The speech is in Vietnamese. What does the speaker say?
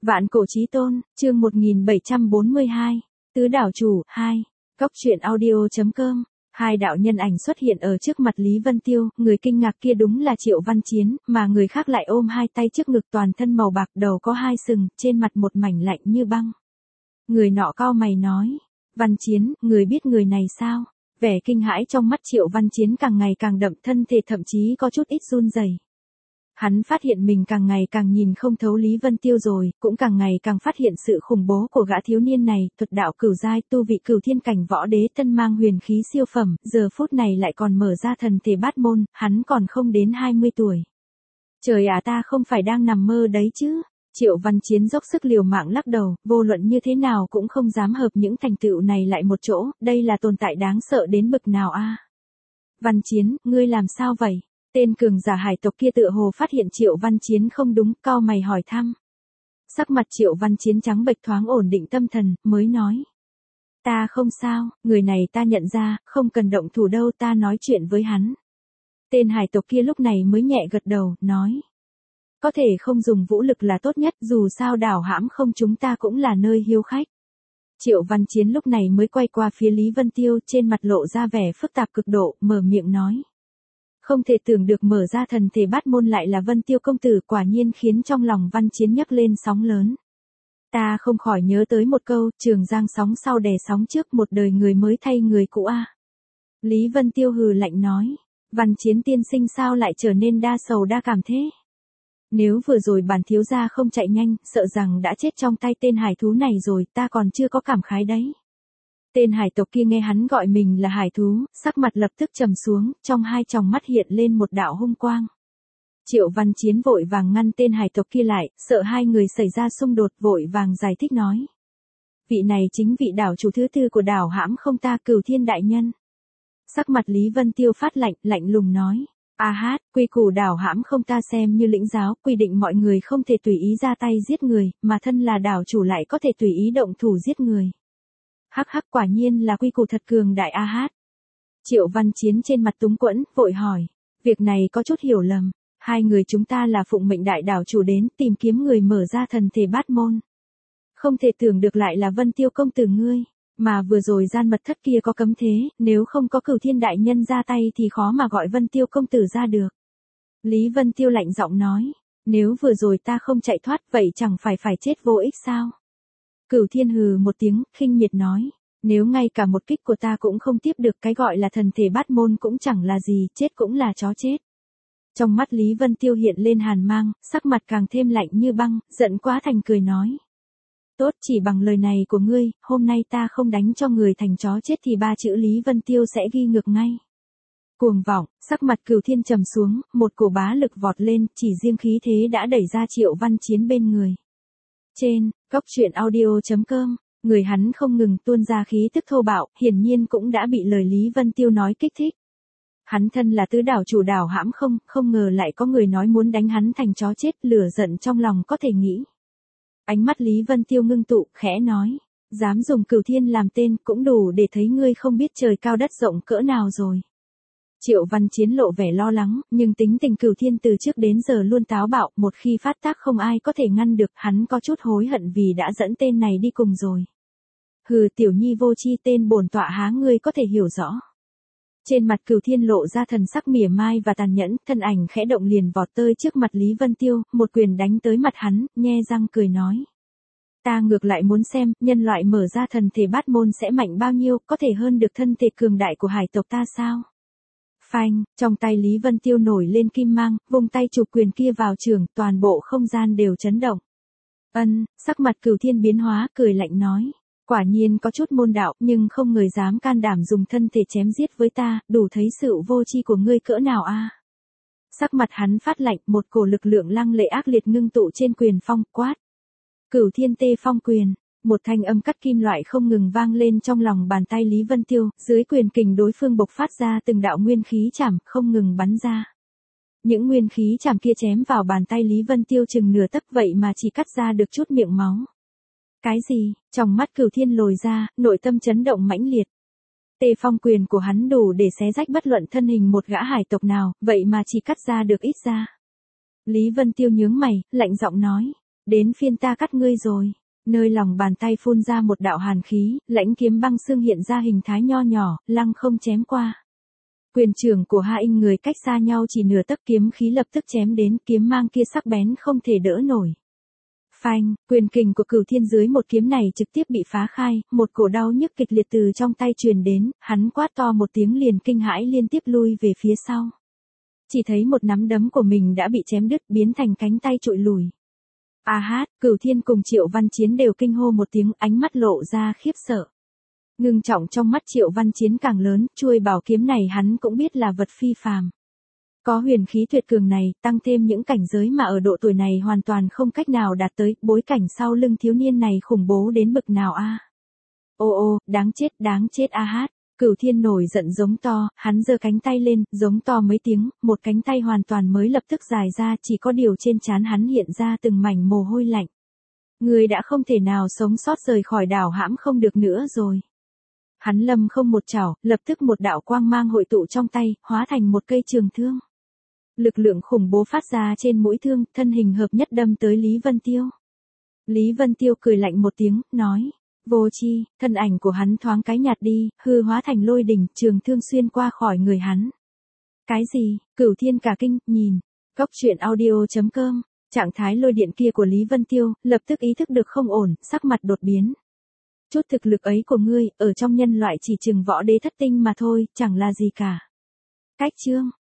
Vạn cổ chí tôn, chương 1742, tứ đảo chủ, 2, Cốc truyện audio.com. Hai đạo nhân ảnh xuất hiện ở trước mặt Lý Vân Tiêu, người kinh ngạc kia đúng là Triệu Văn Chiến, mà người khác lại ôm hai tay trước ngực toàn thân màu bạc, đầu có hai sừng, trên mặt một mảnh lạnh như băng. Người nọ cau mày nói, Văn Chiến, người biết người này sao? Vẻ kinh hãi trong mắt Triệu Văn Chiến càng ngày càng đậm, thân thể thậm chí có chút ít run rẩy. Hắn phát hiện mình càng ngày càng nhìn không thấu Lý Vân Tiêu rồi, cũng càng ngày càng phát hiện sự khủng bố của gã thiếu niên này, thuật đạo cửu giai, tu vị cửu thiên cảnh võ đế, thân mang huyền khí siêu phẩm, giờ phút này lại còn mở ra thần thể bát môn, hắn còn không đến 20 tuổi. Trời ạ, ta không phải đang nằm mơ đấy chứ? Triệu Văn Chiến dốc sức liều mạng lắc đầu, vô luận như thế nào cũng không dám hợp những thành tựu này lại một chỗ, đây là tồn tại đáng sợ đến bực nào a? Văn Chiến, ngươi làm sao vậy? Tên cường giả hải tộc kia tựa hồ phát hiện Triệu Văn Chiến không đúng, cau mày hỏi thăm. Sắc mặt Triệu Văn Chiến trắng bệch, thoáng ổn định tâm thần, mới nói. Ta không sao, người này ta nhận ra, không cần động thủ đâu, ta nói chuyện với hắn. Tên hải tộc kia lúc này mới nhẹ gật đầu, nói. Có thể không dùng vũ lực là tốt nhất, dù sao đảo hãm không chúng ta cũng là nơi hiếu khách. Triệu Văn Chiến lúc này mới quay qua phía Lý Vân Tiêu, trên mặt lộ ra vẻ phức tạp cực độ, mở miệng nói. Không thể tưởng được mở ra thần thể bát môn lại là Vân Tiêu công tử, quả nhiên khiến trong lòng Văn Chiến nhấc lên sóng lớn. Ta không khỏi nhớ tới một câu, trường giang sóng sau đè sóng trước, một đời người mới thay người cũ a. Lý Vân Tiêu hừ lạnh nói, Văn Chiến tiên sinh sao lại trở nên đa sầu đa cảm thế? Nếu vừa rồi bản thiếu gia không chạy nhanh, sợ rằng đã chết trong tay tên hải thú này rồi, ta còn chưa có cảm khái đấy. Tên hải tộc kia nghe hắn gọi mình là hải thú, sắc mặt lập tức trầm xuống, trong hai tròng mắt hiện lên một đạo hung quang. Triệu Văn Chiến vội vàng ngăn tên hải tộc kia lại, sợ hai người xảy ra xung đột, vội vàng giải thích nói. Vị này chính vị đảo chủ thứ tư của đảo hãm không ta, Cửu Thiên đại nhân. Sắc mặt Lý Vân Tiêu phát lạnh, lạnh lùng nói. A hát, quy củ đảo hãm không ta xem như lĩnh giáo, quy định mọi người không thể tùy ý ra tay giết người, mà thân là đảo chủ lại có thể tùy ý động thủ giết người. Hắc hắc, quả nhiên là quy củ thật cường đại a hát. Triệu Văn Chiến trên mặt túng quẫn, vội hỏi. Việc này có chút hiểu lầm. Hai người chúng ta là phụng mệnh đại đảo chủ đến tìm kiếm người mở ra thần thể bát môn. Không thể tưởng được lại là Vân Tiêu công tử ngươi. Mà vừa rồi gian mật thất kia có cấm thế, nếu không có Cửu Thiên đại nhân ra tay thì khó mà gọi Vân Tiêu công tử ra được. Lý Vân Tiêu lạnh giọng nói. Nếu vừa rồi ta không chạy thoát vậy chẳng phải chết vô ích sao? Cửu Thiên hừ một tiếng, khinh miệt nói. Nếu ngay cả một kích của ta cũng không tiếp được, cái gọi là thần thể bát môn cũng chẳng là gì, chết cũng là chó chết. Trong mắt Lý Vân Tiêu hiện lên hàn mang, sắc mặt càng thêm lạnh như băng, giận quá thành cười nói. Tốt, chỉ bằng lời này của ngươi, hôm nay ta không đánh cho người thành chó chết thì ba chữ Lý Vân Tiêu sẽ ghi ngược ngay. Cuồng vọng, sắc mặt Cửu Thiên trầm xuống, một cổ bá lực vọt lên, chỉ riêng khí thế đã đẩy ra Triệu Văn Chiến bên người. Trên, Cốc truyện audio.com, người hắn không ngừng tuôn ra khí tức thô bạo, hiển nhiên cũng đã bị lời Lý Vân Tiêu nói kích thích. Hắn thân là tứ đảo chủ đảo hãm không ngờ lại có người nói muốn đánh hắn thành chó chết, lửa giận trong lòng có thể nghĩ. Ánh mắt Lý Vân Tiêu ngưng tụ, khẽ nói, dám dùng Cửu Thiên làm tên cũng đủ để thấy ngươi không biết trời cao đất rộng cỡ nào rồi. Triệu Văn Chiến lộ vẻ lo lắng, nhưng tính tình Cửu Thiên từ trước đến giờ luôn táo bạo, một khi phát tác không ai có thể ngăn được, hắn có chút hối hận vì đã dẫn tên này đi cùng rồi. Hừ, tiểu nhi vô chi, tên bổn tọa há ngươi có thể hiểu rõ. Trên mặt Cửu Thiên lộ ra thần sắc mỉa mai và tàn nhẫn, thân ảnh khẽ động liền vọt tới trước mặt Lý Vân Tiêu, một quyền đánh tới mặt hắn, nhe răng cười nói. Ta ngược lại muốn xem, nhân loại mở ra thần thể bát môn sẽ mạnh bao nhiêu, có thể hơn được thân thể cường đại của hải tộc ta sao? Phanh, trong tay Lý Vân Tiêu nổi lên kim mang, vung tay chụp quyền kia vào trường, toàn bộ không gian đều chấn động. Sắc mặt Cửu Thiên biến hóa, cười lạnh nói. Quả nhiên có chút môn đạo, nhưng không người dám can đảm dùng thân thể chém giết với ta, đủ thấy sự vô tri của ngươi cỡ nào a. Sắc mặt hắn phát lạnh, một cổ lực lượng lăng lệ ác liệt ngưng tụ trên quyền phong, quát. Cửu Thiên tê phong quyền, một thanh âm cắt kim loại không ngừng vang lên trong lòng bàn tay Lý Vân Tiêu, dưới quyền kình đối phương bộc phát ra từng đạo nguyên khí chảm, không ngừng bắn ra. Những nguyên khí chảm kia chém vào bàn tay Lý Vân Tiêu chừng nửa tấc, vậy mà chỉ cắt ra được chút miệng máu. Cái gì? Trong mắt Cửu Thiên lồi ra, nội tâm chấn động mãnh liệt. Tê phong quyền của hắn đủ để xé rách bất luận thân hình một gã hải tộc nào, vậy mà chỉ cắt ra được ít ra. Lý Vân Tiêu nhướng mày, lạnh giọng nói. Đến phiên ta cắt ngươi rồi. Nơi lòng bàn tay phun ra một đạo hàn khí, lãnh kiếm băng xương hiện ra hình thái nho nhỏ, lăng không chém qua. Quyền trưởng của hai người cách xa nhau chỉ nửa tấc, kiếm khí lập tức chém đến, kiếm mang kia sắc bén không thể đỡ nổi. Phanh, quyền kình của Cửu Thiên dưới một kiếm này trực tiếp bị phá khai, một cổ đau nhức kịch liệt từ trong tay truyền đến, hắn quát to một tiếng liền kinh hãi liên tiếp lui về phía sau. Chỉ thấy một nắm đấm của mình đã bị chém đứt, biến thành cánh tay trụi lùi. A hát, Cửu Thiên cùng Triệu Văn Chiến đều kinh hô một tiếng, ánh mắt lộ ra khiếp sợ. Ngưng trọng trong mắt Triệu Văn Chiến càng lớn, chuôi bảo kiếm này hắn cũng biết là vật phi phàm. Có huyền khí tuyệt cường này, tăng thêm những cảnh giới mà ở độ tuổi này hoàn toàn không cách nào đạt tới, bối cảnh sau lưng thiếu niên này khủng bố đến bực nào a. Ô ô, đáng chết a hát. Cửu Thiên nổi giận giống to, hắn giơ cánh tay lên, giống to mấy tiếng, một cánh tay hoàn toàn mới lập tức dài ra, chỉ có điều trên trán hắn hiện ra từng mảnh mồ hôi lạnh. Người đã không thể nào sống sót rời khỏi đảo hãm không được nữa rồi. Hắn lầm không một chảo, lập tức một đạo quang mang hội tụ trong tay, hóa thành một cây trường thương. Lực lượng khủng bố phát ra trên mũi thương, thân hình hợp nhất đâm tới Lý Vân Tiêu. Lý Vân Tiêu cười lạnh một tiếng, nói. Vô chi, thân ảnh của hắn thoáng cái nhạt đi, hư hóa thành lôi đỉnh, trường thương xuyên qua khỏi người hắn. Cái gì? Cửu Thiên cả kinh, nhìn. Góc truyện audio.com, trạng thái lôi điện kia của Lý Vân Tiêu, lập tức ý thức được không ổn, sắc mặt đột biến. Chút thực lực ấy của ngươi, ở trong nhân loại chỉ chừng võ đế thất tinh mà thôi, chẳng là gì cả. Cách chương.